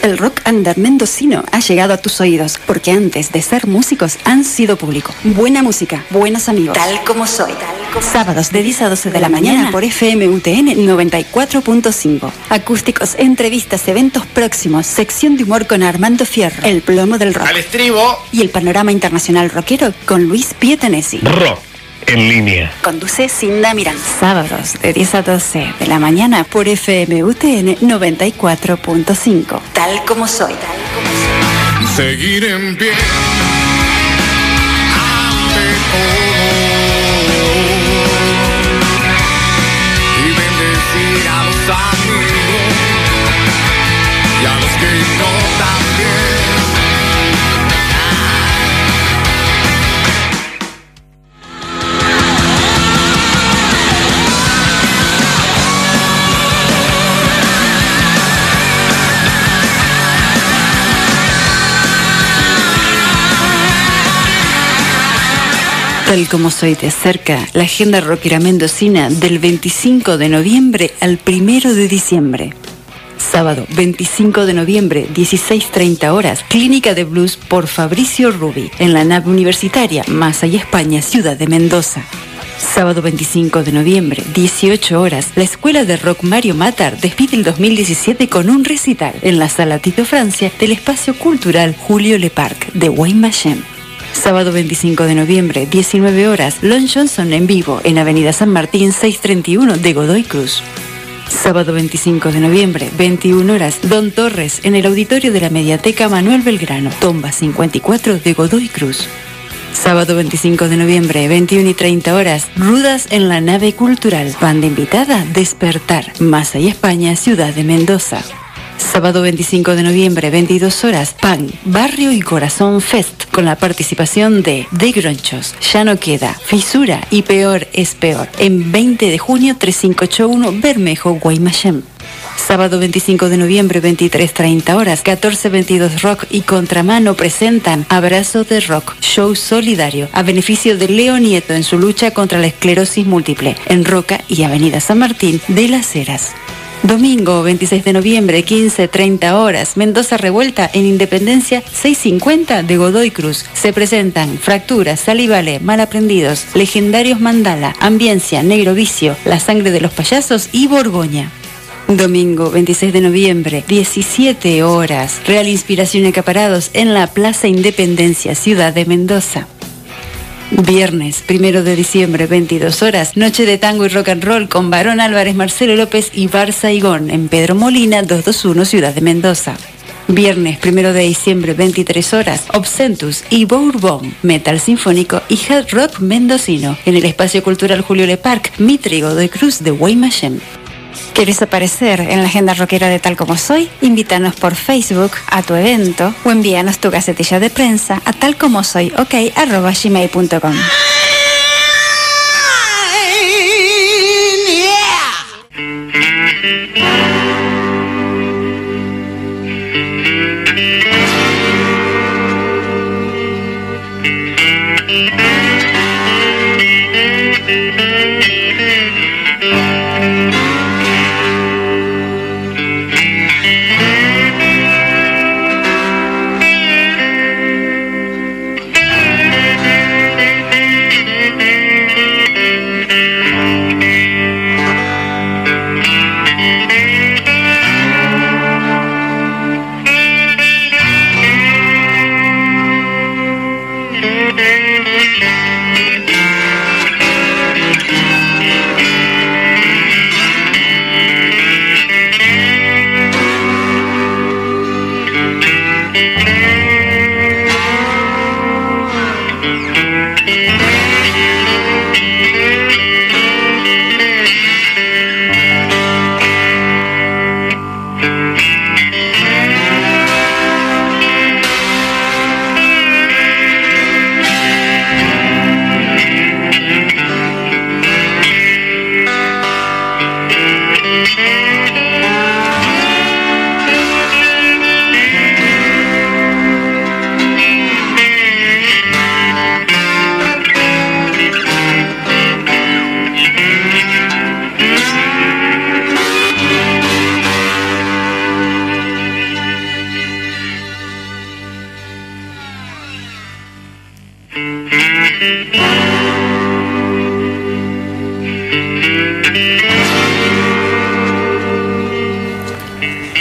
El rock under mendocino ha llegado a tus oídos, porque antes de ser músicos han sido público. Buena música, buenos amigos. Tal como soy. Sábados de 10 a 12 de la mañana por FM UTN 94.5. Acústicos, entrevistas, eventos próximos, sección de humor con Armando Fierro, el plomo del rock. Al estribo. Y el panorama internacional rockero con Luis Pietanesi. Rock en línea. Conduce Cinda Miranda. Sábados de 10 a 12 de la mañana por FM UTN 94.5. Tal como soy. Seguir en pie ante todo y bendecir a los amigos y a los que no también. Tal como soy de cerca, la agenda rockera mendocina del 25 de noviembre al 1 de diciembre. Sábado 25 de noviembre, 16:30 horas, Clínica de Blues por Fabricio Rubi, en la nave universitaria Massa y España, ciudad de Mendoza. Sábado 25 de noviembre, 18 horas, la Escuela de Rock Mario Matar despide el 2017 con un recital en la Sala Tito Francia del Espacio Cultural Julio Leparc de Guaymallén. Sábado 25 de noviembre, 19 horas, Lon Johnson en vivo en Avenida San Martín 631 de Godoy Cruz. Sábado 25 de noviembre, 21 horas, Don Torres en el auditorio de la Mediateca Manuel Belgrano, Tomba 54 de Godoy Cruz. Sábado 25 de noviembre, 21:30 horas, Rudas en la nave cultural. Banda invitada, Despertar, Massa y España, ciudad de Mendoza. Sábado 25 de noviembre, 22 horas, PAN, Barrio y Corazón Fest, con la participación de Gronchos, Ya no queda, Fisura y Peor es peor, en 20 de junio 3581 Bermejo, Guaymallén. Sábado 25 de noviembre, 23:30 horas, 1422 Rock y Contramano presentan Abrazo de Rock, show solidario, a beneficio de Leo Nieto en su lucha contra la esclerosis múltiple, en Roca y Avenida San Martín de las Heras. Domingo 26 de noviembre, 15:30 horas, Mendoza Revuelta en Independencia 650 de Godoy Cruz. Se presentan Fracturas, Salivale, Malaprendidos, Legendarios Mandala, Ambiencia, Negro Vicio, La Sangre de los Payasos y Borgoña. Domingo 26 de noviembre, 17 horas, Real Inspiración y Acaparados en la Plaza Independencia, ciudad de Mendoza. Viernes 1 de diciembre, 22 horas, Noche de Tango y Rock and Roll con Barón Álvarez, Marcelo López y Barça Igón en Pedro Molina 221, ciudad de Mendoza. Viernes 1 de diciembre, 23 horas, Obsentus y Bourbon, Metal Sinfónico y Hard Rock Mendocino en el Espacio Cultural Julio Leparc, Mitre, Godoy Cruz de Guaymallén. ¿Quieres aparecer en la agenda rockera de Tal Como Soy? Invítanos por Facebook a tu evento o envíanos tu gacetilla de prensa a talcomosoyok@gmail.com.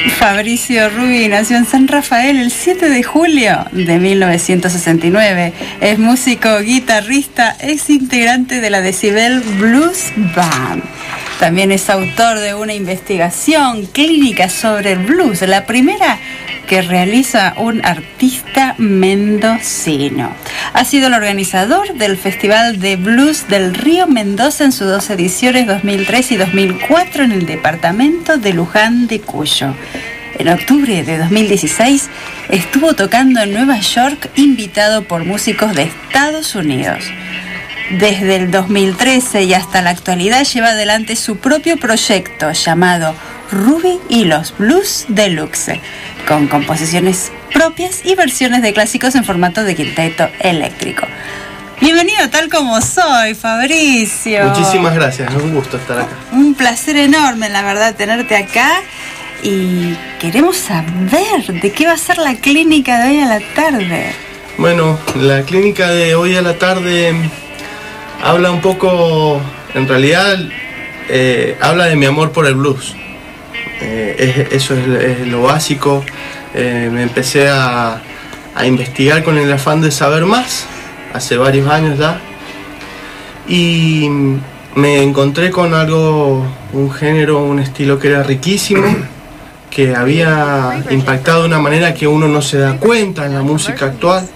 Fabricio Rubi nació en San Rafael el 7 de julio de 1969. Es músico, guitarrista, ex integrante de la Decibel Blues Band. También es autor de una investigación clínica sobre el blues, la primera que realiza un artista mendocino. Ha sido el organizador del Festival de Blues del Río Mendoza en sus 2 ediciones, 2003 y 2004, en el departamento de Luján de Cuyo. En octubre de 2016 estuvo tocando en Nueva York, invitado por músicos de Estados Unidos. Desde el 2013 y hasta la actualidad lleva adelante su propio proyecto llamado Rubi y los Blues Deluxe, con composiciones propias y versiones de clásicos en formato de quinteto eléctrico. Bienvenido Tal Como Soy, Fabricio. Muchísimas gracias, es un gusto estar acá. Un placer enorme, la verdad, tenerte acá. Y queremos saber de qué va a ser la clínica de hoy a la tarde. Bueno, la clínica de hoy a la tarde habla un poco, en realidad, habla de mi amor por el blues. Eso es lo básico. Me empecé a investigar con el afán de saber más, hace varios años ya. Y me encontré con algo, un género, un estilo que era riquísimo, que había impactado de una manera que uno no se da cuenta en la música actual.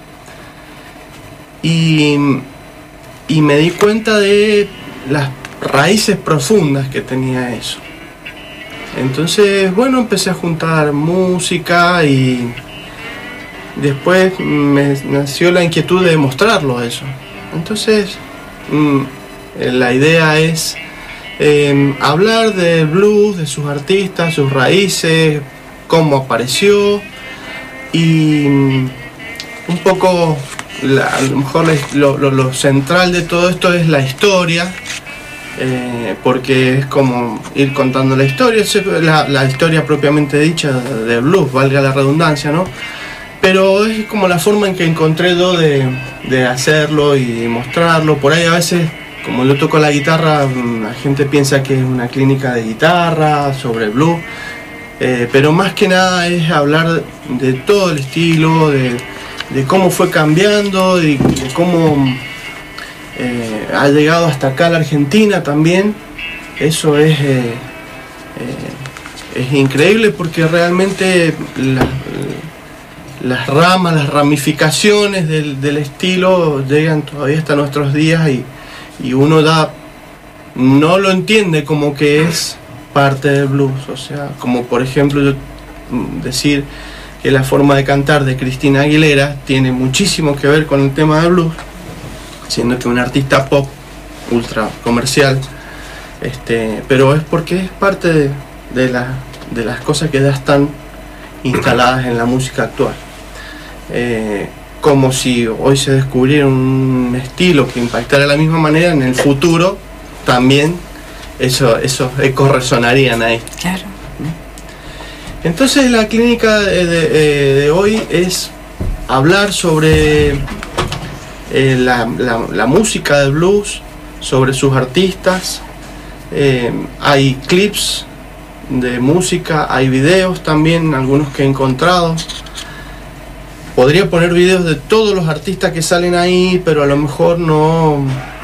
Y me di cuenta de las raíces profundas que tenía eso. Entonces, bueno, empecé a juntar música y después me nació la inquietud de mostrarlo eso. Entonces, la idea es hablar del blues, de sus artistas, sus raíces, cómo apareció y un poco, a lo mejor lo central de todo esto es la historia, porque es como ir contando la historia, la historia propiamente dicha de blues, valga la redundancia, ¿no? Pero es como la forma en que encontré yo de hacerlo y mostrarlo. Por ahí a veces, como yo toco la guitarra, la gente piensa que es una clínica de guitarra, sobre blues, pero más que nada es hablar de todo el estilo, de cómo fue cambiando, de cómo ha llegado hasta acá a la Argentina también. Eso es increíble porque realmente las ramas, las ramificaciones del estilo llegan todavía hasta nuestros días y uno no lo entiende como que es parte del blues. O sea, como por ejemplo yo decir que la forma de cantar de Cristina Aguilera tiene muchísimo que ver con el tema del blues, siendo que un artista pop ultra comercial, pero es porque es parte de las cosas que ya están instaladas en la música actual. Como si hoy se descubriera un estilo que impactara de la misma manera, en el futuro también esos ecos resonarían ahí. Claro. Entonces la clínica de hoy es hablar sobre la música de blues, sobre sus artistas. Hay clips de música, hay videos también, algunos que he encontrado. Podría poner videos de todos los artistas que salen ahí, pero a lo mejor no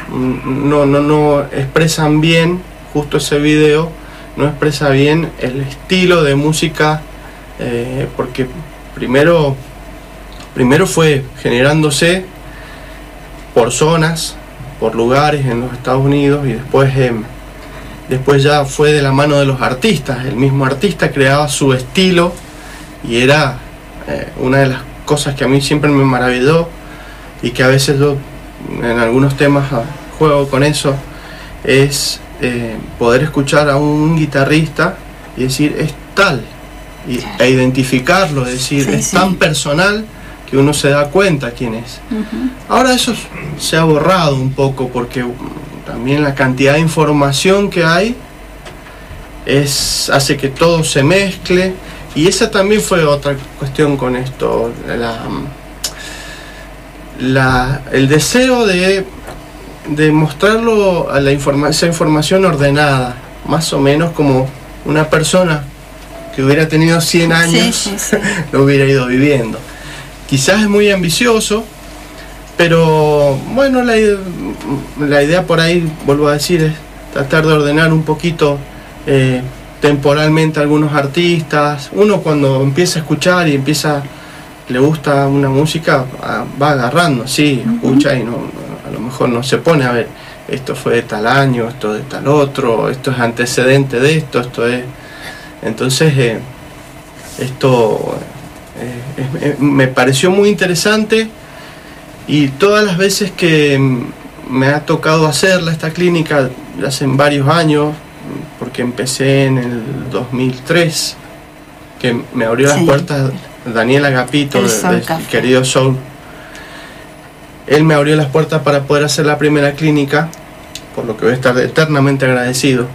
expresan bien, justo ese video no expresa bien el estilo de música, porque primero fue generándose por zonas, por lugares en los Estados Unidos, y después ya fue de la mano de los artistas. El mismo artista creaba su estilo y era una de las cosas que a mí siempre me maravilló y que a veces yo en algunos temas juego con eso, es poder escuchar a un guitarrista y decir es tal, e identificarlo, decir es tan personal que uno se da cuenta quién es. Ahora eso se ha borrado un poco porque también la cantidad de información que hay hace que todo se mezcle, y esa también fue otra cuestión con esto, el deseo de mostrarlo a esa información ordenada, más o menos como una persona que hubiera tenido 100 años, sí. lo hubiera ido viviendo. Quizás es muy ambicioso, pero bueno, la idea por ahí, vuelvo a decir, es tratar de ordenar un poquito temporalmente algunos artistas. Uno cuando empieza a escuchar y le gusta una música, va agarrando, sí, escucha y a lo mejor no se pone a ver, esto fue de tal año, esto de tal otro, esto es antecedente de esto es... Entonces, esto me pareció muy interesante, y todas las veces que me ha tocado hacerla, esta clínica, hace varios años, porque empecé en el 2003, que me abrió las puertas Daniel Agapito, del querido Soul. Él me abrió las puertas para poder hacer la primera clínica, por lo que voy a estar eternamente agradecido.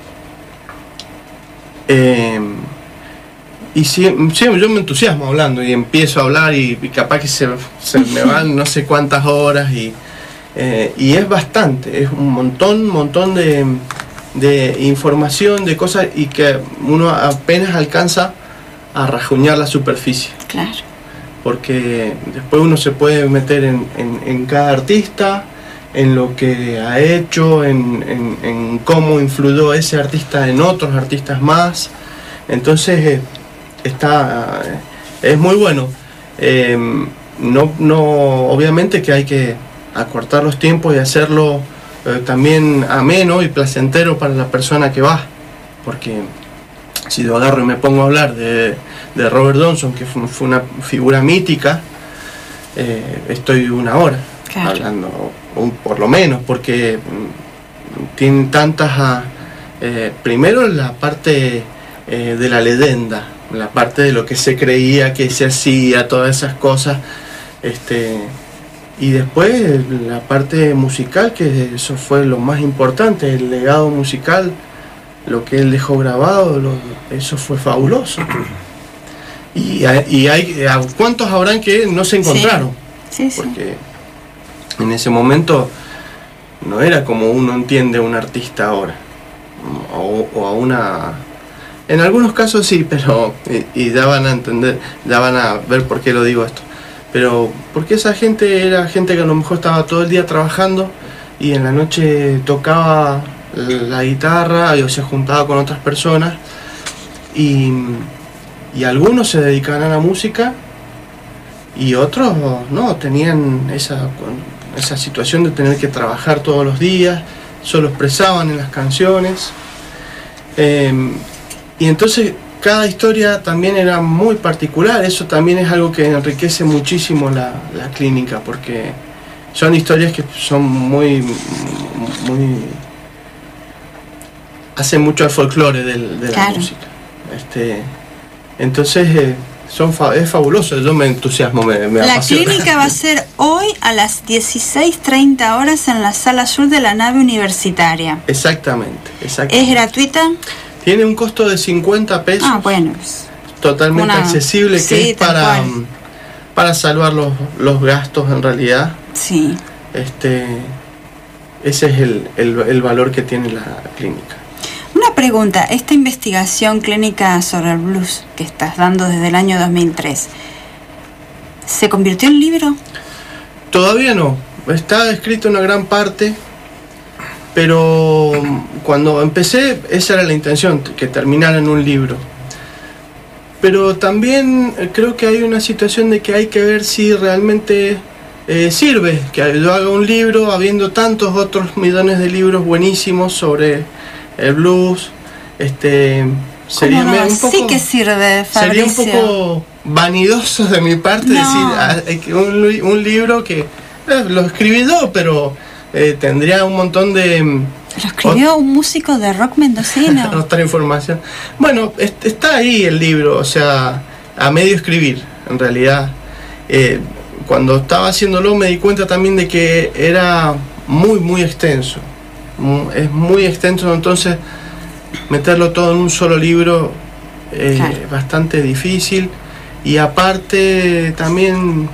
Y sí, yo me entusiasmo hablando y empiezo a hablar y capaz que se me van no sé cuántas horas y es bastante, es un montón de información, de cosas, y que uno apenas alcanza a rajuñar la superficie. Claro. Porque después uno se puede meter en cada artista, en lo que ha hecho, en cómo influyó ese artista en otros artistas más. Entonces es muy bueno. Obviamente que hay que acortar los tiempos y hacerlo también ameno y placentero para la persona que va, porque si yo agarro y me pongo a hablar de Robert Johnson, que fue una figura mítica, estoy una hora hablando, por lo menos, porque tiene tantas... primero la parte de la leyenda, la parte de lo que se creía que se hacía, todas esas cosas, y después la parte musical, que eso fue lo más importante, el legado musical, lo que él dejó grabado, eso fue fabuloso. Y hay ¿cuántos habrán que no se encontraron? Sí. Porque en ese momento no era como uno entiende a un artista ahora, o a una... En algunos casos sí, pero y ya van a entender, ya van a ver por qué lo digo esto. Pero porque esa gente era gente que a lo mejor estaba todo el día trabajando y en la noche tocaba la guitarra o se juntaba con otras personas, y algunos se dedicaban a la música y otros no, tenían esa situación de tener que trabajar todos los días, solo expresaban en las canciones. Y entonces cada historia también era muy particular. Eso también es algo que enriquece muchísimo la clínica, porque son historias que son muy hacen mucho al folclore de la música. Entonces es fabuloso. Yo me entusiasmo, me La apasiona. clínica va a ser hoy a las 16:30 horas en la sala sur de la nave universitaria. Exactamente. ¿Es gratuita? Tiene un costo de 50 pesos. Ah, bueno. Totalmente accesible, sí, que es para salvar los gastos en realidad. Sí. Ese es el valor que tiene la clínica. Una pregunta, esta investigación clínica sobre el blues que estás dando desde el año 2003, ¿se convirtió en libro? Todavía no, está escrito una gran parte, pero cuando empecé esa era la intención, que terminara en un libro. Pero también creo que hay una situación de que hay que ver si realmente sirve que yo haga un libro habiendo tantos otros millones de libros buenísimos sobre el blues. Sería no? un poco, sí que sirve, Fabricio. Sería un poco vanidoso de mi parte decir un libro que lo escribí yo, pero tendría un montón de... Lo escribió un músico de rock mendocino. Otra información. Bueno, está ahí el libro, o sea, a medio escribir, en realidad. Cuando estaba haciéndolo me di cuenta también de que era muy extenso. Es muy extenso, entonces meterlo todo en un solo libro es bastante difícil. Y aparte también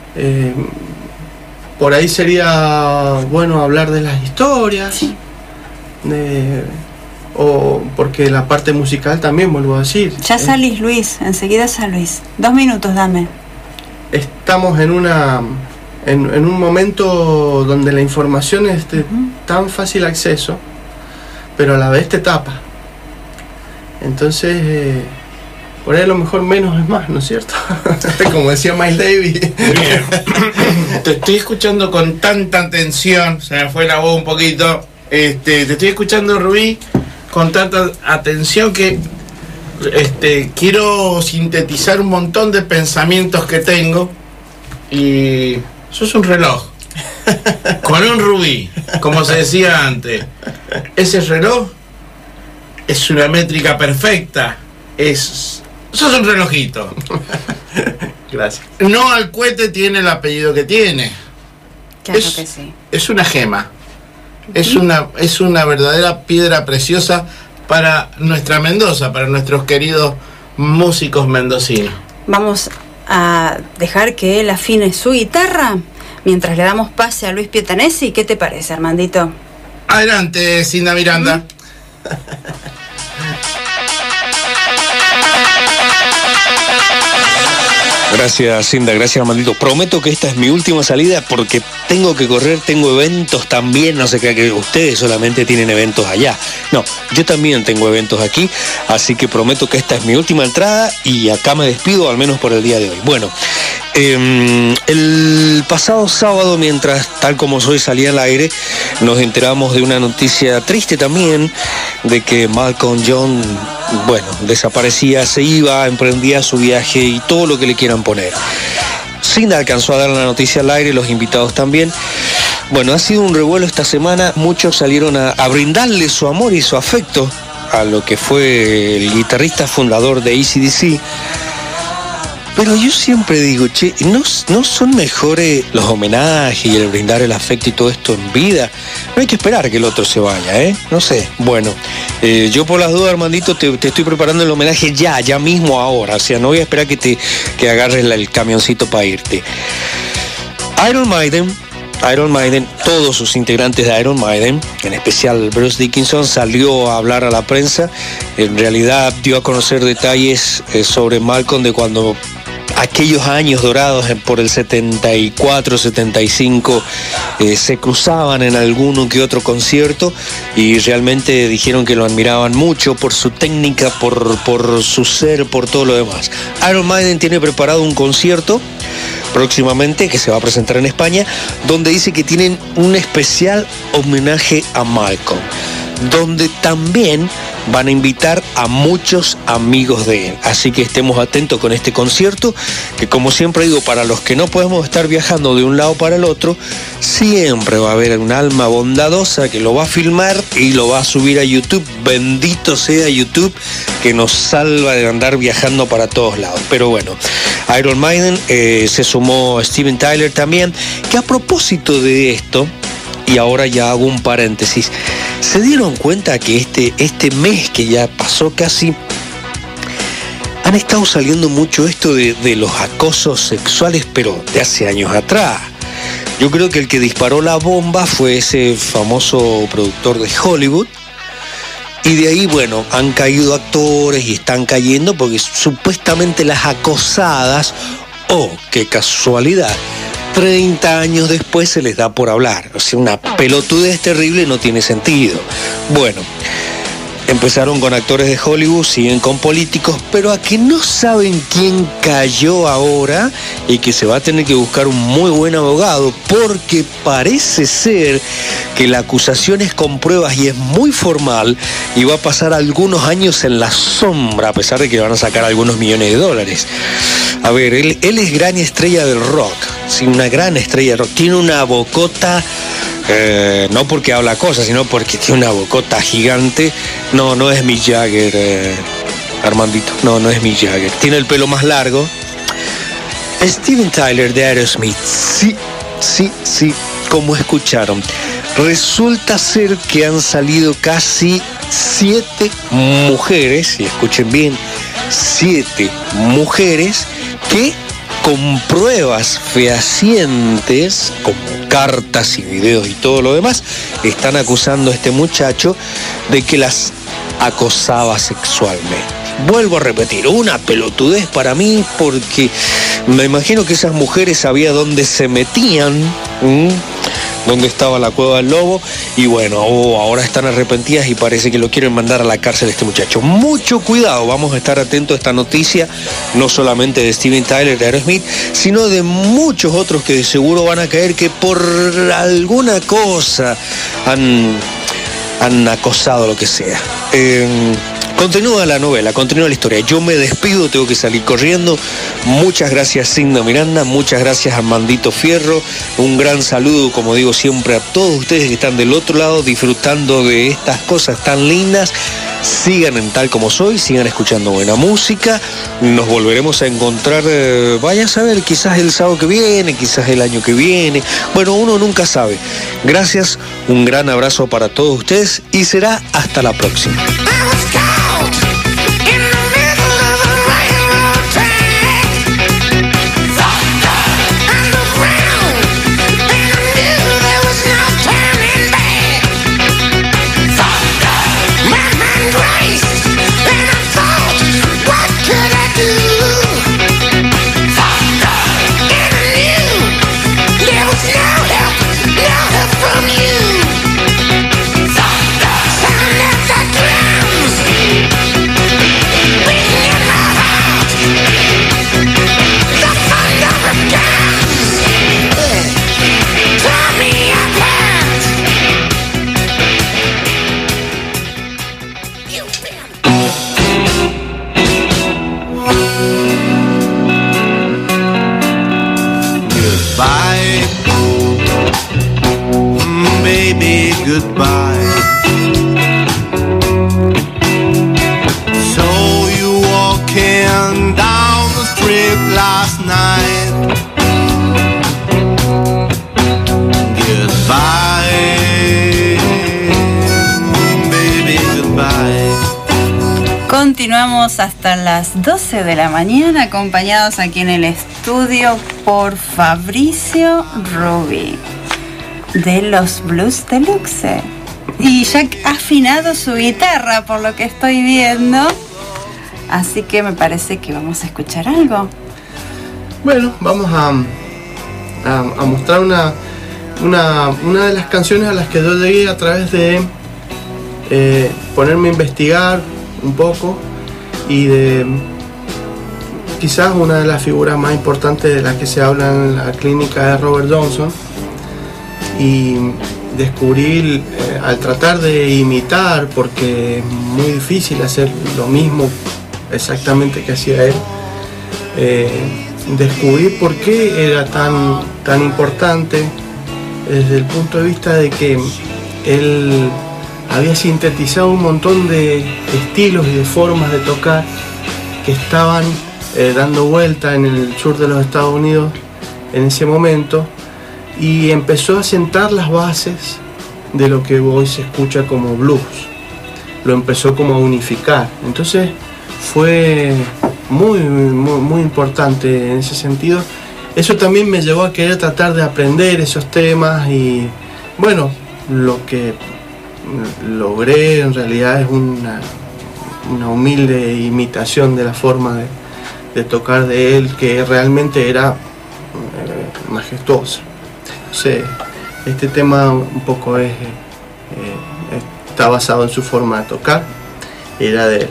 por ahí sería bueno hablar de las historias, o porque la parte musical también, vuelvo a decir. Ya salís, Luis, enseguida salís. 2 minutos, dame. Estamos en un momento donde la información es de tan fácil acceso, pero a la vez te tapa. Entonces, por ahí a lo mejor menos es más, ¿no es cierto? Como decía Miles Davis. Te estoy escuchando con tanta atención, se me fue la voz un poquito. Te estoy escuchando, Rubí, con tanta atención que quiero sintetizar un montón de pensamientos que tengo. Y sos un reloj con un rubí, como se decía antes. Ese reloj es una métrica perfecta. Sos un relojito. Gracias. No al cohete tiene el apellido que tiene. Claro que sí. Es una gema. Es una verdadera piedra preciosa para nuestra Mendoza, para nuestros queridos músicos mendocinos. Vamos a dejar que él afine su guitarra mientras le damos pase a Luis Pietanesi. ¿Qué te parece, Armandito? Adelante, Cinda Miranda. Gracias, Cinda, gracias, Armandito. Prometo que esta es mi última salida porque tengo que correr, tengo eventos también. No se crea que ustedes solamente tienen eventos allá. No, yo también tengo eventos aquí, así que prometo que esta es mi última entrada y acá me despido, al menos por el día de hoy. Bueno, el pasado sábado, mientras Tal Como Soy salía al aire, nos enteramos de una noticia triste también, de que Malcolm John, bueno, desaparecía, se iba, emprendía su viaje y todo lo que le quieran poner. Cinda alcanzó a dar la noticia al aire, los invitados también. Bueno, ha sido un revuelo esta semana, muchos salieron a brindarle su amor y su afecto a lo que fue el guitarrista fundador de AC/DC. Pero yo siempre digo, che, ¿no son mejores los homenajes y el brindar el afecto y todo esto en vida? No hay que esperar que el otro se vaya, ¿eh? No sé. Bueno, yo por las dudas, Armandito, te estoy preparando el homenaje ya mismo ahora. O sea, no voy a esperar que agarres el camioncito para irte. Iron Maiden, todos sus integrantes de Iron Maiden, en especial Bruce Dickinson, salió a hablar a la prensa. En realidad dio a conocer detalles sobre Malcolm de cuando aquellos años dorados por el 74, 75 se cruzaban en alguno que otro concierto y realmente dijeron que lo admiraban mucho por su técnica, por su ser, por todo lo demás. Iron Maiden tiene preparado un concierto próximamente que se va a presentar en España, donde dice que tienen un especial homenaje a Malcolm, donde también van a invitar a muchos amigos de él. Así que estemos atentos con este concierto, que como siempre digo, para los que no podemos estar viajando de un lado para el otro, siempre va a haber un alma bondadosa que lo va a filmar y lo va a subir a YouTube. Bendito sea YouTube, que nos salva de andar viajando para todos lados. Pero bueno, Iron Maiden, se sumó Steven Tyler también, que a propósito de esto, y ahora ya hago un paréntesis, ¿se dieron cuenta que este mes que ya pasó casi, han estado saliendo mucho esto de los acosos sexuales, pero de hace años atrás? Yo creo que el que disparó la bomba fue ese famoso productor de Hollywood, y de ahí, bueno, han caído actores y están cayendo porque supuestamente las acosadas, qué casualidad, 30 años después se les da por hablar. O sea, una pelotudez terrible, no tiene sentido. Bueno, empezaron con actores de Hollywood, siguen con políticos, pero a que no saben quién cayó ahora y que se va a tener que buscar un muy buen abogado, porque parece ser que la acusación es con pruebas y es muy formal y va a pasar algunos años en la sombra, a pesar de que le van a sacar algunos millones de dólares. A ver, él es gran estrella del rock, sí, una gran estrella del rock. Tiene una bocota, no porque habla cosas, sino porque tiene una bocota gigante. No es Mick Jagger, Armandito, no es Mick Jagger. Tiene el pelo más largo. Steven Tyler de Aerosmith, sí, como escucharon. Resulta ser que han salido casi 7 mujeres, y escuchen bien, 7 mujeres que con pruebas fehacientes, como cartas y videos y todo lo demás, están acusando a este muchacho de que las acosaba sexualmente. Vuelvo a repetir, una pelotudez para mí, porque me imagino que esas mujeres sabían dónde se metían, dónde estaba la cueva del lobo, y bueno, ahora están arrepentidas y parece que lo quieren mandar a la cárcel este muchacho. Mucho cuidado, vamos a estar atentos a esta noticia, no solamente de Steven Tyler de Aerosmith, sino de muchos otros que de seguro van a caer, que por alguna cosa han acosado, lo que sea. Continúa la novela, continúa la historia. Yo me despido, tengo que salir corriendo. Muchas gracias, Signa Miranda. Muchas gracias, Armandito Fierro. Un gran saludo, como digo siempre, a todos ustedes que están del otro lado disfrutando de estas cosas tan lindas. Sigan en Tal Como Soy, sigan escuchando buena música. Nos volveremos a encontrar, vaya a saber, quizás el sábado que viene, quizás el año que viene. Bueno, uno nunca sabe. Gracias, un gran abrazo para todos ustedes y será hasta la próxima. Goodbye. So you walking down the street last night. Goodbye, baby, goodbye. Continuamos hasta las 12 de la mañana, acompañados aquí en el estudio por Fabricio Rubí, de los Blues Deluxe. Y ya ha afinado su guitarra, por lo que estoy viendo. Así que me parece que vamos a escuchar algo. Bueno, vamos a mostrar una de las canciones a las que yo llegué a través de ponerme a investigar un poco y de quizás una de las figuras más importantes de las que se habla en la clínica de Robert Johnson. Y descubrí, al tratar de imitar, porque es muy difícil hacer lo mismo exactamente que hacía él, descubrí por qué era tan importante desde el punto de vista de que él había sintetizado un montón de estilos y de formas de tocar que estaban dando vuelta en el sur de los Estados Unidos en ese momento, y empezó a sentar las bases de lo que hoy se escucha como blues. Lo empezó como a unificar. Entonces fue muy importante en ese sentido. Eso también me llevó a querer tratar de aprender esos temas, y bueno, lo que logré en realidad es una humilde imitación de la forma de tocar de él, que realmente era majestuosa. Este tema un poco está basado en su forma de tocar, era de él.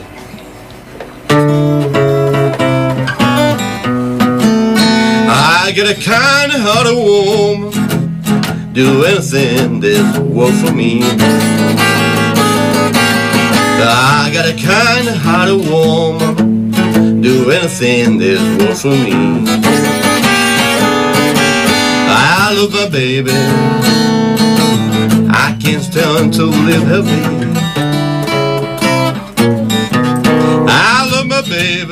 I get a kind of heart of woman, do anything that works for me. I got a kind of heart of woman, do anything that works for me. I love my baby, I can't stand to live heavy. I love my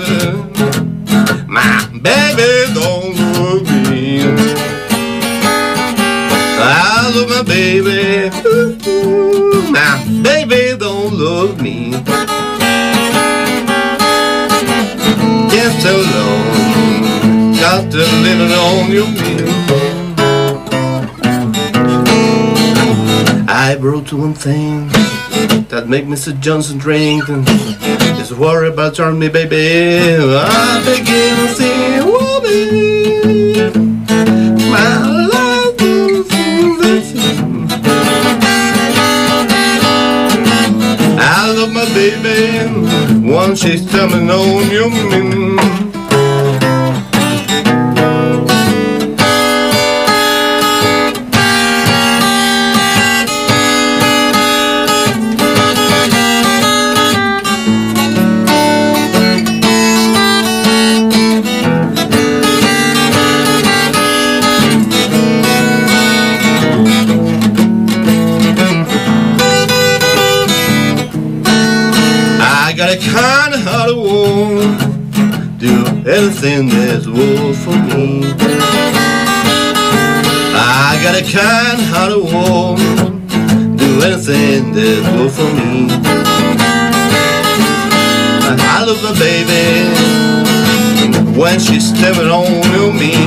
baby don't love me. I love my baby, my baby don't love me. Just so long, got to live on your meal. I brought one thing that But make Mr. Johnson drink. Just worry about turn me, baby. I begin to sing, oh, baby. My love is I love my baby. Once she's coming on you mean. I kind of heart of woman, do anything that's war for me. I got a kind of heart of woman, do anything that's war for me. I love my baby when she's stepping on me.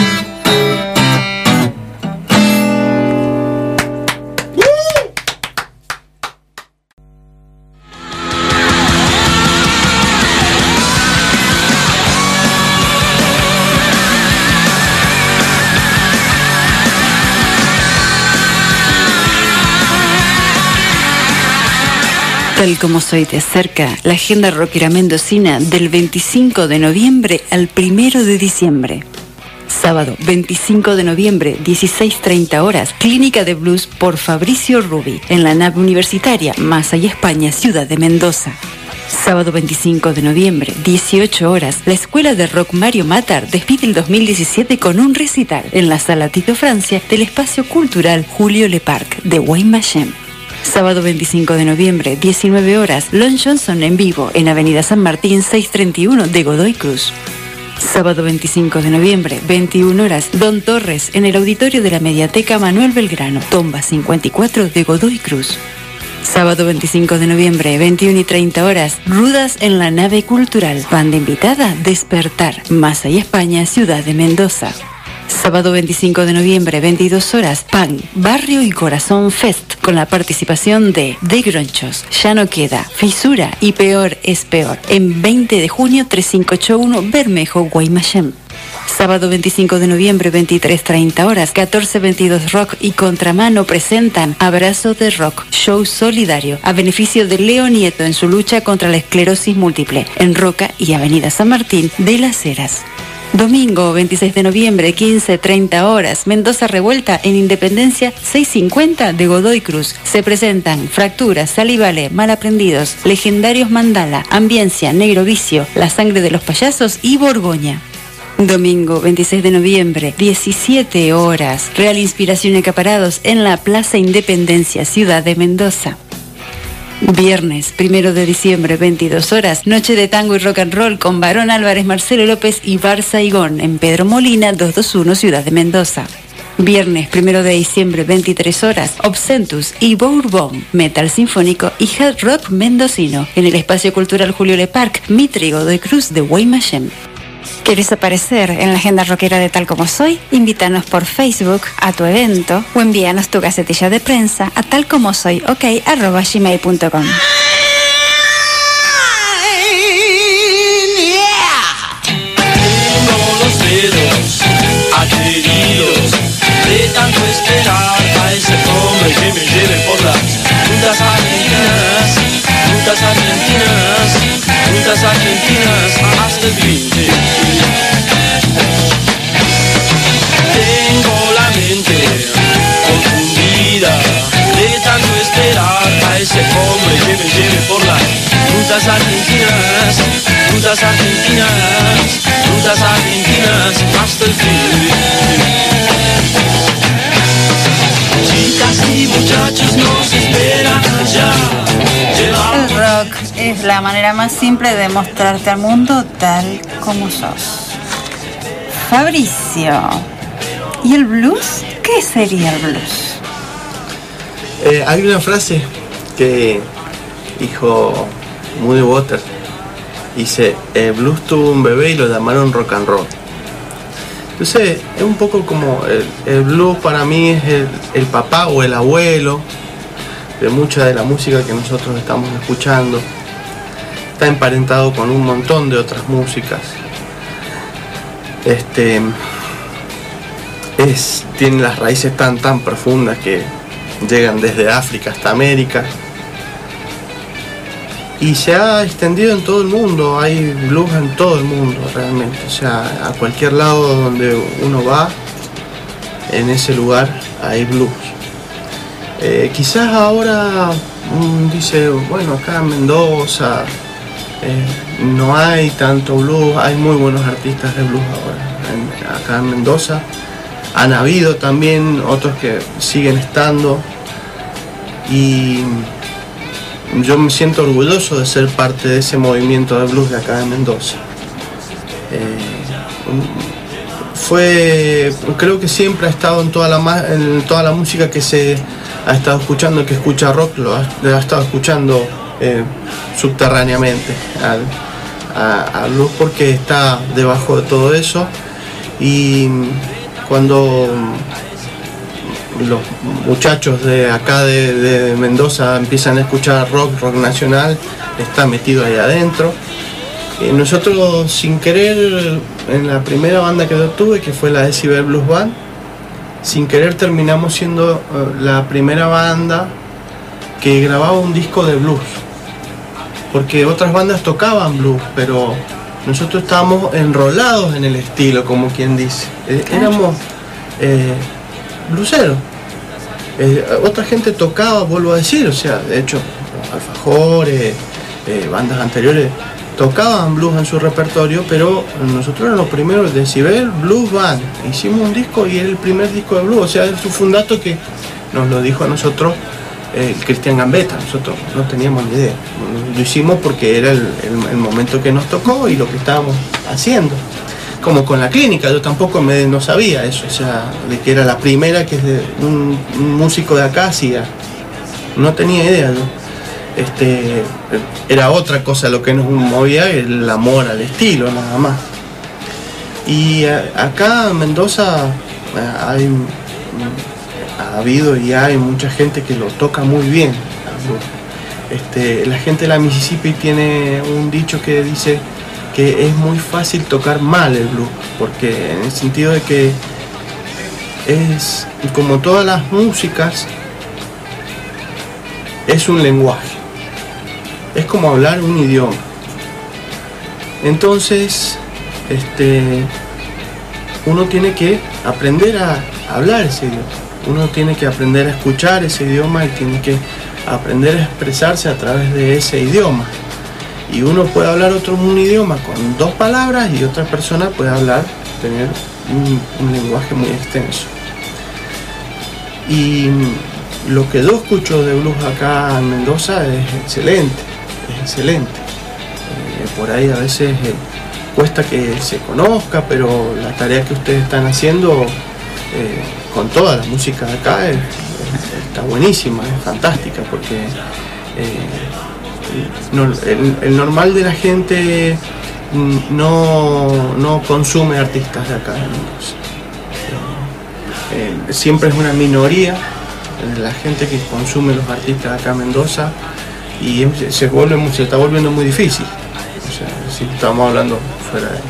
Tal como soy de cerca, la agenda rockera mendocina del 25 de noviembre al 1 de diciembre. Sábado 25 de noviembre, 16:30 horas, Clínica de Blues por Fabricio Rubi, en la nave universitaria Masaya, España, ciudad de Mendoza. Sábado 25 de noviembre, 18 horas, la Escuela de Rock Mario Matar despide el 2017 con un recital en la Sala Tito Francia del Espacio Cultural Julio Le Parc de Guaymallén. Sábado 25 de noviembre, 19 horas, Lon Johnson en vivo en Avenida San Martín 631 de Godoy Cruz. Sábado 25 de noviembre, 21 horas, Don Torres en el auditorio de la Mediateca Manuel Belgrano, Tomba 54 de Godoy Cruz. Sábado 25 de noviembre, 21:30 horas, Rudas en la nave cultural. Banda invitada, Despertar, Masaya, España, ciudad de Mendoza. Sábado 25 de noviembre, 22 horas, PAN, Barrio y Corazón Fest, con la participación de Gronchos, Ya no queda, Fisura y Peor es peor, en 20 de junio 3581 Bermejo, Guaymallén. Sábado 25 de noviembre, 23:30 horas, 1422 Rock y Contramano presentan Abrazo de Rock, show solidario, a beneficio de Leo Nieto en su lucha contra la esclerosis múltiple, en Roca y Avenida San Martín de las Heras. Domingo 26 de noviembre, 15:30 horas, Mendoza Revuelta en Independencia 650 de Godoy Cruz. Se presentan Fracturas, Salivale, Malaprendidos, Legendarios Mandala, Ambiencia, Negro Vicio, La Sangre de los Payasos y Borgoña. Domingo 26 de noviembre, 17 horas, Real Inspiración y Acaparados en la Plaza Independencia, ciudad de Mendoza. Viernes 1 de diciembre, 22 horas, Noche de Tango y Rock and Roll con Barón Álvarez, Marcelo López y Bar Saigón en Pedro Molina 221, ciudad de Mendoza. Viernes 1 de diciembre, 23 horas, Obsentus y Bourbon, Metal Sinfónico y Hard Rock mendocino en el Espacio Cultural Julio Le Parc, Mitre, Godoy Cruz de Guaymallén. ¿Quieres aparecer en la agenda rockera de Tal Como Soy? Invítanos por Facebook a tu evento o envíanos tu gacetilla de prensa a talcomosoyok@gmail.com. Tengo los dedos adheridos de tanto esperar a ese hombre que me lleve por las rutas argentinas, rutas argentinas, rutas argentinas hasta el fin. Tengo la mente confundida de tanto esperar a ese hombre que me lleve por las rutas argentinas, rutas argentinas, rutas argentinas hasta el fin. Chicas y muchachos nos esperan allá. El rock es la manera más simple de mostrarte al mundo tal como sos. Fabricio, ¿y el blues? ¿Qué sería el blues? Hay una frase que dijo Muddy Waters. Dice, el blues tuvo un bebé y lo llamaron rock and roll. Entonces, es un poco como el blues para mí es el papá o el abuelo mucha de la música que nosotros estamos escuchando. Está emparentado con un montón de otras músicas. Tiene las raíces tan profundas que llegan desde África hasta América. Y se ha extendido en todo el mundo, hay blues en todo el mundo realmente. O sea, a cualquier lado donde uno va, en ese lugar hay blues. Quizás ahora dice, bueno, acá en Mendoza no hay tanto blues, hay muy buenos artistas de blues ahora. Acá en Mendoza han habido también otros que siguen estando, y yo me siento orgulloso de ser parte de ese movimiento de blues de acá de Mendoza. Creo que siempre ha estado en toda la música que se ha estado escuchando, que escucha rock, lo ha estado escuchando subterráneamente al blues, porque está debajo de todo eso. Y cuando los muchachos de acá de Mendoza empiezan a escuchar rock nacional, está metido ahí adentro. Nosotros, sin querer, en la primera banda que yo tuve, que fue la Decibel Blues Band, sin querer terminamos siendo la primera banda que grababa un disco de blues, porque otras bandas tocaban blues, pero nosotros estábamos enrolados en el estilo, como quien dice. Éramos blueseros. Otra gente tocaba, vuelvo a decir, o sea, de hecho, Alfajores, bandas anteriores tocaban blues en su repertorio, pero nosotros éramos los primeros de Decibel Blues Band. Hicimos un disco y era el primer disco de blues, o sea, es un fundato que nos lo dijo a nosotros Cristian Gambetta. Nosotros no teníamos ni idea, lo hicimos porque era el momento que nos tocó y lo que estábamos haciendo. Como con La Clínica, yo tampoco no sabía eso, o sea, de que era la primera que un músico de acá hacía. No tenía idea yo. Era otra cosa lo que nos movía, el amor al estilo, nada más. Y acá en Mendoza ha habido y hay mucha gente que lo toca muy bien. La gente de la Mississippi tiene un dicho que dice que es muy fácil tocar mal el blues, porque en el sentido de que es, como todas las músicas, es un lenguaje, es como hablar un idioma. Entonces uno tiene que aprender a hablar ese idioma, uno tiene que aprender a escuchar ese idioma y tiene que aprender a expresarse a través de ese idioma. Y uno puede hablar un idioma con 2 palabras y otra persona puede tener un lenguaje muy extenso. Y lo que yo escucho de blues acá en Mendoza es excelente, por ahí a veces cuesta que se conozca, pero la tarea que ustedes están haciendo con toda la música de acá está buenísima, es fantástica, porque el normal de la gente no consume artistas de acá de Mendoza. Siempre es una minoría la gente que consume los artistas de acá en Mendoza, y se está volviendo muy difícil. O sea, si estamos hablando fuera de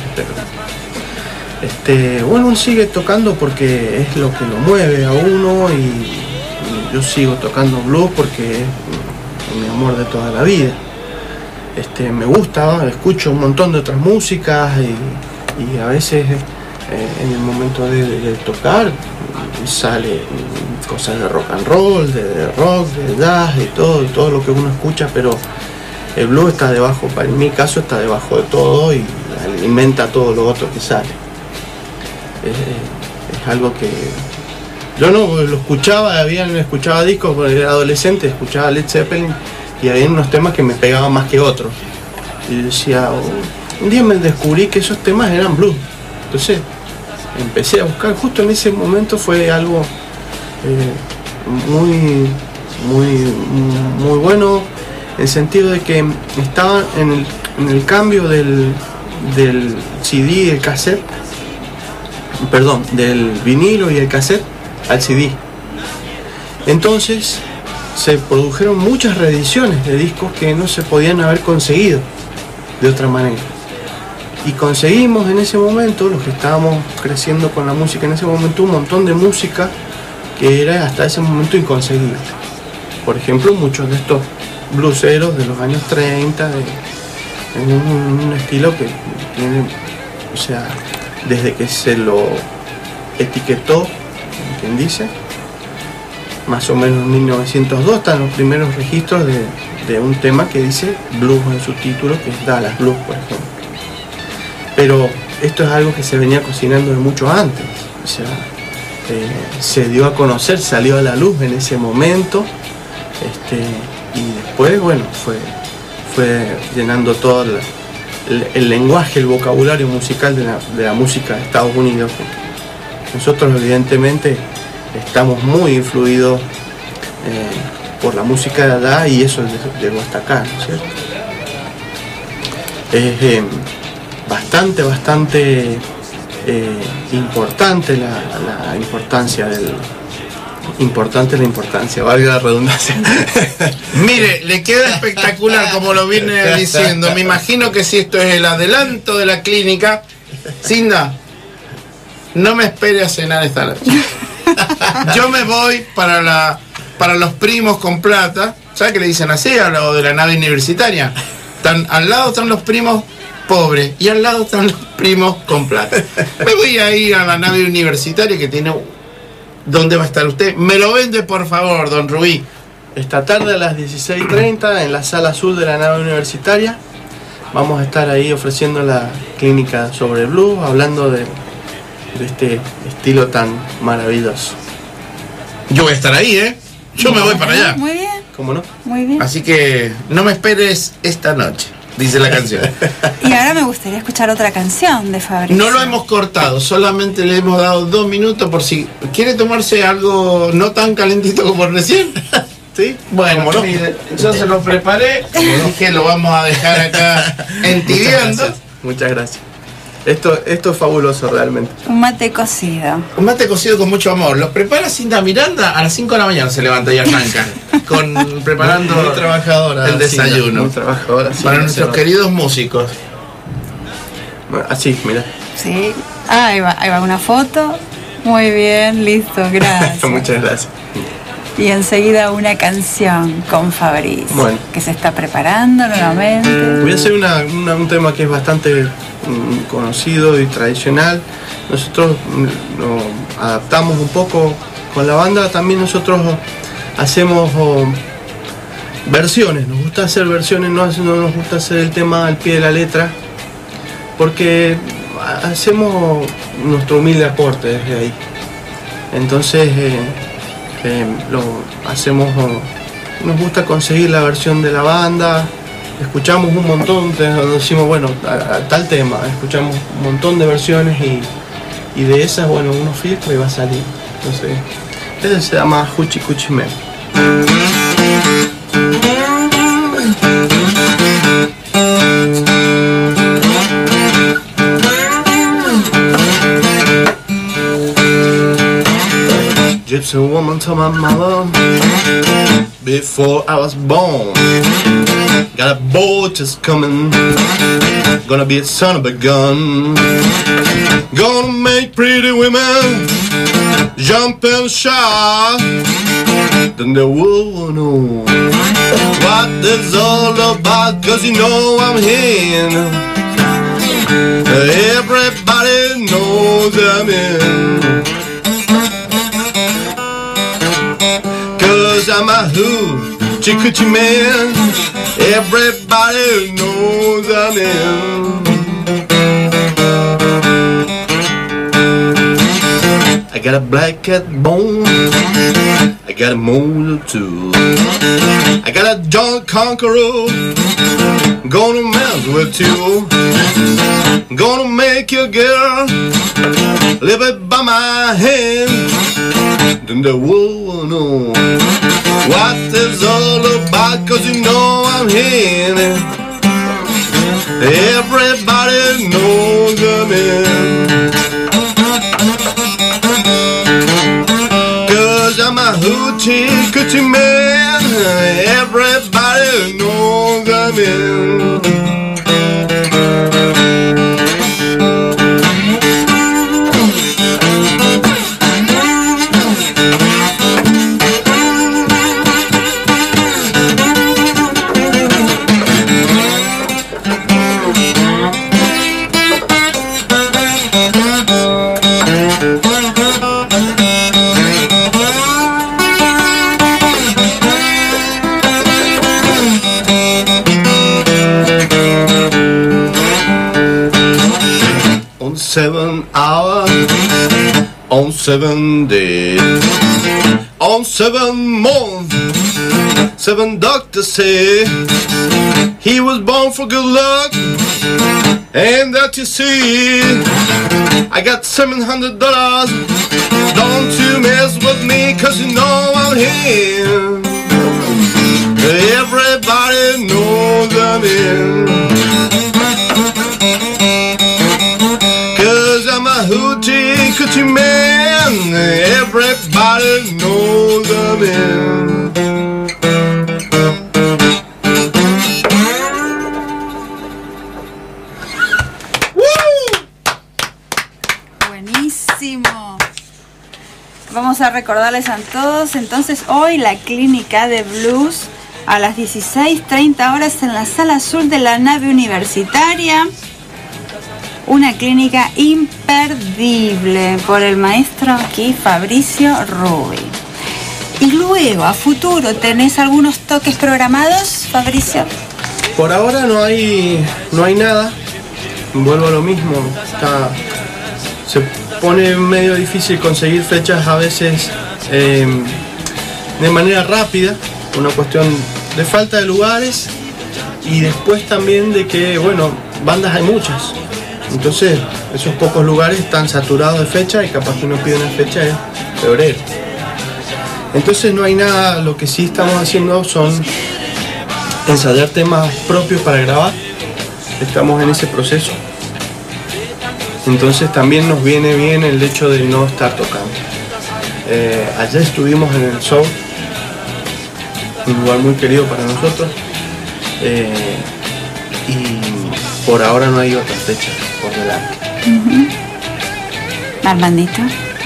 bueno, uno sigue tocando porque es lo que lo mueve a uno, y yo sigo tocando blues porque es mi amor de toda la vida. Me gusta, escucho un montón de otras músicas, y a veces en el momento de tocar sale cosas de rock and roll, de rock, de jazz y todo lo que uno escucha, pero el blues está debajo, en mi caso está debajo de todo y alimenta todo lo otro que sale. Es algo que yo no lo escuchaba, escuchaba discos cuando era adolescente, escuchaba Led Zeppelin y había unos temas que me pegaban más que otros. Y decía, un día me descubrí que esos temas eran blues. Entonces empecé a buscar, justo en ese momento fue algo muy bueno, en el sentido de que estaba en el cambio del CD y el cassette, perdón, del vinilo y el cassette al CD. Entonces se produjeron muchas reediciones de discos que no se podían haber conseguido de otra manera. Y conseguimos en ese momento, los que estábamos creciendo con la música en ese momento, un montón de música que era hasta ese momento inconseguible. Por ejemplo, muchos de estos blueseros de los años 30, en un estilo que tiene, o sea, desde que se lo etiquetó, quien dice, más o menos en 1902 están los primeros registros de un tema que dice blues en su título, que es Dallas Blues, por ejemplo. Pero esto es algo que se venía cocinando de mucho antes, o sea, se dio a conocer, salió a la luz en ese momento, y después, bueno, fue llenando todo el lenguaje, el vocabulario musical de la música de Estados Unidos. Nosotros evidentemente estamos muy influidos por la música de allá, y eso llegó hasta acá, ¿no es cierto? Es bastante importante la importancia valga la redundancia. Mire, le queda espectacular como lo viene diciendo. Me imagino que si esto es el adelanto de la clínica, Cinda, no me espere a cenar esta noche. Yo me voy para los primos con plata. ¿Sabes qué le dicen así a lo de la nave universitaria? Al lado están los primos pobres y al lado están los primos con plata. Me voy a ir a la nave universitaria que tiene... ¿Dónde va a estar usted? Me lo vende, por favor, don Rubí. Esta tarde a las 16:30 en la sala azul de la nave universitaria vamos a estar ahí ofreciendo la clínica sobre blues, hablando de este estilo tan maravilloso. Yo voy a estar ahí, ¿eh? Yo me voy para allá. Muy bien. ¿Cómo no? Muy bien. Así que no me esperes esta noche, dice la canción. Y ahora me gustaría escuchar otra canción de Fabricio. No lo hemos cortado, solamente le hemos dado 2 minutos por si quiere tomarse algo no tan calentito como recién. ¿Sí? Bueno, no? Mire, yo se lo preparé, dije lo vamos a dejar acá entibiando. Muchas gracias. Esto es fabuloso realmente. Un mate cocido. Un mate cocido con mucho amor. Los prepara Cinda Miranda a las 5 de la mañana, se levanta y arranca preparando muy trabajadora, el desayuno. Cinda, muy trabajadora, para nuestros queridos músicos. Bueno, así, mira. Sí. Ahí va una foto. Muy bien, listo, gracias. Muchas gracias. Y enseguida una canción con Fabricio, bueno, que se está preparando nuevamente. Voy a hacer un tema que es bastante conocido y tradicional. Nosotros lo adaptamos un poco con la banda. También nosotros hacemos versiones. Nos gusta hacer versiones, no nos gusta hacer el tema al pie de la letra, porque hacemos nuestro humilde aporte desde ahí. Entonces lo hacemos, nos gusta conseguir la versión de la banda, escuchamos un montón, decimos bueno, a tal tema, escuchamos un montón de versiones y de esas, bueno, uno filtra y va a salir. Entonces, ese se llama Hoochie Coochie Man. Gypsy woman told my mother before I was born, got a boy just coming, gonna be a son of a gun, gonna make pretty women jump and shout, then the world will know what it's all about, cause you know I'm here, everybody knows I'm in. I'm a hoochie coochie man, everybody knows I'm in. I got a black cat bone, I got a mole too, I got a John Conqueror, gonna mess with you, gonna make your girl live it by my hand, then the world will know what it's all about, cause you know I'm here, everybody knows I'm in, cause I'm a hoochie coochie man, On 7 hours, on 7 days, on 7 months, 7 doctors say he was born for good luck, and that you see, I got $700, don't you mess with me, cause you know I'm here, everybody knows I'm in. I'm a hoochie coochie man, everybody knows I'm in. Buenísimo. Vamos a recordarles a todos entonces hoy la clínica de blues a las 16:30 horas en la sala azul de la nave universitaria. Una clínica imperdible por el maestro aquí, Fabricio Rubi. Y luego, a futuro, ¿tenés algunos toques programados, Fabricio? Por ahora no hay nada. Vuelvo a lo mismo. Se pone medio difícil conseguir fechas a veces de manera rápida. Una cuestión de falta de lugares y después también de que, bueno, bandas hay muchas. Entonces, esos pocos lugares están saturados de fecha y capaz que uno pide una fecha en febrero. Entonces no hay nada, lo que sí estamos haciendo son ensayar temas propios para grabar. Estamos en ese proceso. Entonces también nos viene bien el hecho de no estar tocando. Ayer estuvimos en el show, un lugar muy querido para nosotros. Y por ahora no hay otra fecha por delante. Armandito.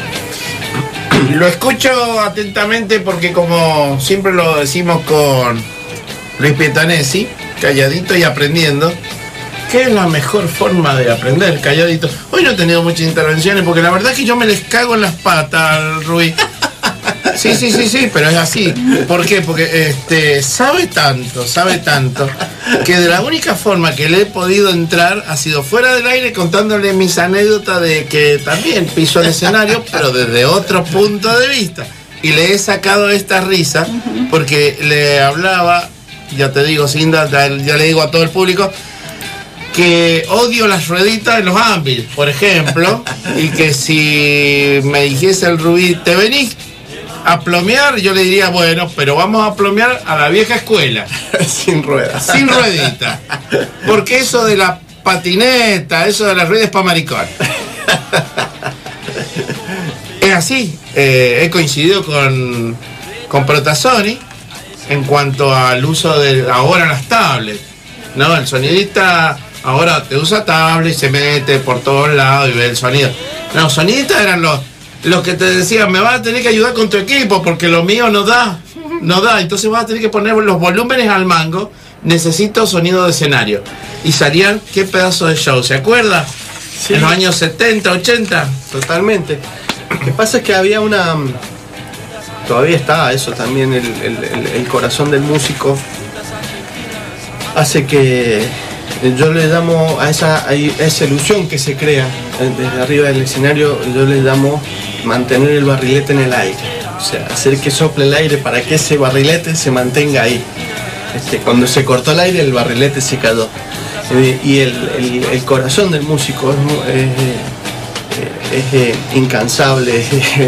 Lo escucho atentamente porque, como siempre lo decimos con Luis Pietanesi, calladito y aprendiendo, que es la mejor forma de aprender, calladito. Hoy no he tenido muchas intervenciones porque la verdad es que yo me les cago en las patas, Rui. Sí, pero es así. ¿Por qué? Porque sabe tanto, que de la única forma que le he podido entrar ha sido fuera del aire contándole mis anécdotas de que también piso el escenario, pero desde otro punto de vista. Y le he sacado esta risa porque le hablaba, ya te digo, Cinda, ya le digo a todo el público, que odio las rueditas de los Anvil, por ejemplo, y que si me dijese el Rubí, ¿te venís a plomear? Yo le diría, bueno, pero vamos a plomear a la vieja escuela. Sin ruedas. Sin ruedita. Porque eso de la patineta, eso de las ruedas es para maricón. Es así. He coincidido con Protasoni en cuanto al uso de ahora las tablets. ¿No? El sonidista ahora te usa tablet y se mete por todos lados y ve el sonido. No, los sonidistas eran los que te decían, me vas a tener que ayudar con tu equipo porque lo mío no da, entonces vas a tener que poner los volúmenes al mango, necesito sonido de escenario. Y salían, qué pedazo de show, ¿se acuerda? Sí. En los años 70, 80. Totalmente. Lo que pasa es que había todavía está eso también, el corazón del músico hace que yo le llamo a esa ilusión que se crea desde arriba del escenario, yo le llamo mantener el barrilete en el aire, o sea, hacer que sople el aire para que ese barrilete se mantenga ahí. Cuando se cortó el aire, el barrilete se cayó. Y el corazón del músico es incansable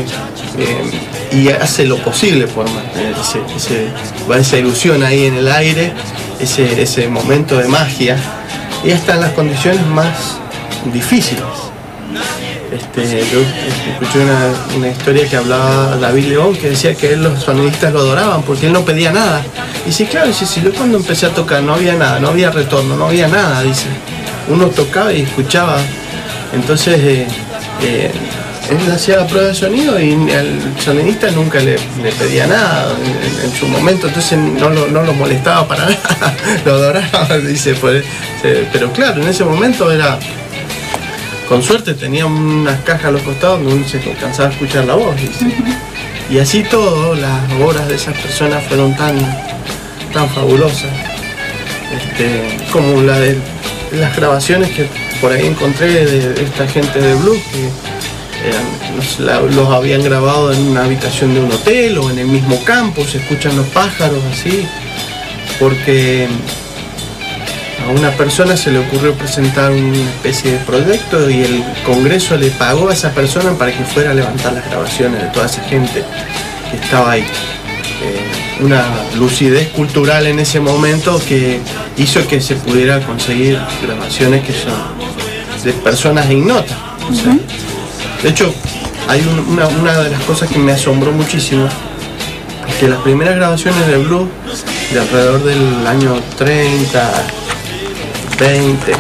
y hace lo posible por mantener esa ilusión ahí en el aire, ese momento de magia, y hasta en las condiciones más difíciles. Yo escuché una historia que hablaba David León, que decía que los sonidistas lo adoraban porque él no pedía nada. Y sí, claro, si yo cuando empecé a tocar no había nada, no había retorno, no había nada, dice. Uno tocaba y escuchaba. Entonces él hacía la prueba de sonido y al sonidista nunca le pedía nada en su momento, entonces no lo molestaba para nada, lo adoraba, dice. Pero claro, en ese momento era con suerte tenían unas cajas a los costados donde uno se alcanzaba a escuchar la voz. Y así todo, las obras de esas personas fueron tan fabulosas, como la de las grabaciones que por ahí encontré de esta gente de blues, que los habían grabado en una habitación de un hotel o en el mismo campo, se escuchan los pájaros así, porque a una persona se le ocurrió presentar una especie de proyecto y el Congreso le pagó a esa persona para que fuera a levantar las grabaciones de toda esa gente que estaba ahí. Una lucidez cultural en ese momento que hizo que se pudiera conseguir grabaciones que son de personas ignotas. O sea, de hecho, hay una de las cosas que me asombró muchísimo, es que las primeras grabaciones de blues de alrededor del año 30, 20,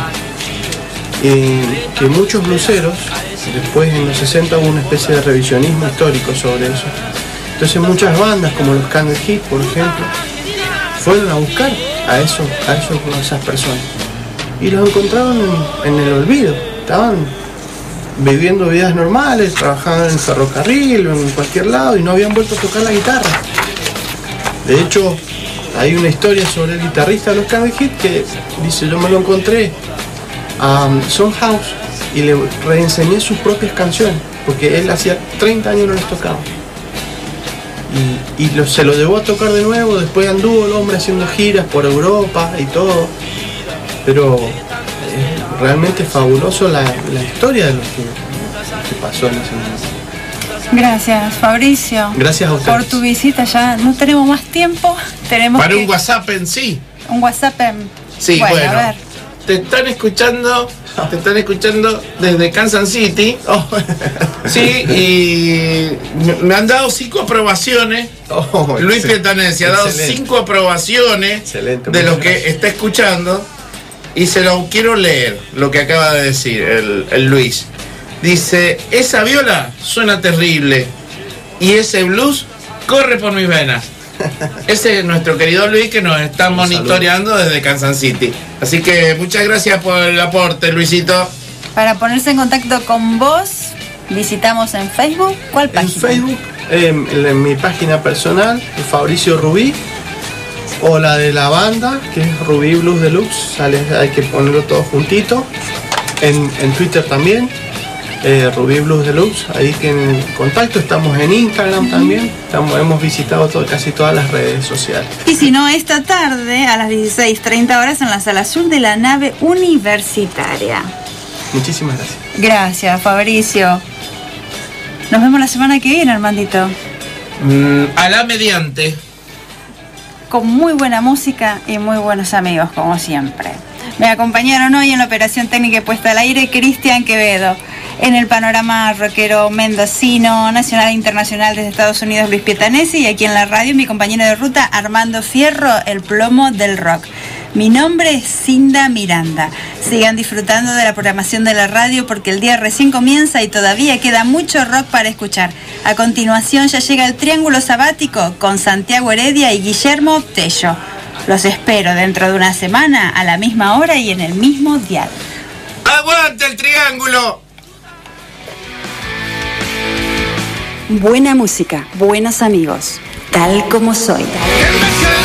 que muchos blueseros, después en los 60 hubo una especie de revisionismo histórico sobre eso. Entonces muchas bandas como los Candle Heat, por ejemplo, fueron a buscar a esas personas y los encontraron en el olvido. Estaban viviendo vidas normales, trabajaban en ferrocarril o en cualquier lado y no habían vuelto a tocar la guitarra. De hecho, hay una historia sobre el guitarrista de los Candle Heat que dice: yo me lo encontré a Son House y le reenseñé sus propias canciones, porque él hacía 30 años no les tocaba. Y se lo llevó a tocar de nuevo, después anduvo el hombre haciendo giras por Europa y todo. Pero es realmente fabuloso la historia de lo que pasó en ese momento. Gracias, Fabricio. Gracias a ustedes por tu visita. Ya no tenemos más tiempo. Tenemos para un WhatsApp en sí. Un WhatsApp en... Sí, bueno. A ver. Te están escuchando desde Kansas City. Sí, y me han dado 5 aprobaciones. Luis Pietanesi ha dado 5 aprobaciones de lo que está escuchando. Y se lo quiero leer, lo que acaba de decir el Luis. Dice: esa viola suena terrible y ese blues corre por mis venas. Ese es nuestro querido Luis, que nos está monitoreando desde Kansas City. Así que muchas gracias por el aporte, Luisito. Para ponerse en contacto con vos, visitamos en Facebook. ¿Cuál página? En Facebook, en mi página personal, Fabricio Rubí, o la de la banda, que es Rubí Blues Deluxe. Hay que ponerlo todo juntito. En Twitter también, Rubí Blues Deluxe, ahí tienen contacto. Estamos en Instagram también. Hemos visitado casi todas las redes sociales. Y si no, esta tarde a las 16:30 horas en la sala sur de la nave universitaria. Muchísimas gracias. Gracias, Fabricio. Nos vemos la semana que viene, Armandito. A la mediante. Con muy buena música y muy buenos amigos, como siempre. Me acompañaron hoy en la operación técnica y puesta al aire Cristian Quevedo. En el panorama rockero mendocino, nacional e internacional desde Estados Unidos, Luis Pietanesi. Y aquí en la radio, mi compañero de ruta, Armando Fierro, el plomo del rock. Mi nombre es Cinda Miranda. Sigan disfrutando de la programación de la radio, porque el día recién comienza y todavía queda mucho rock para escuchar. A continuación ya llega el Triángulo Sabático con Santiago Heredia y Guillermo Tello. Los espero dentro de una semana a la misma hora y en el mismo dial. ¡Aguante el Triángulo! Buena música, buenos amigos, tal como soy.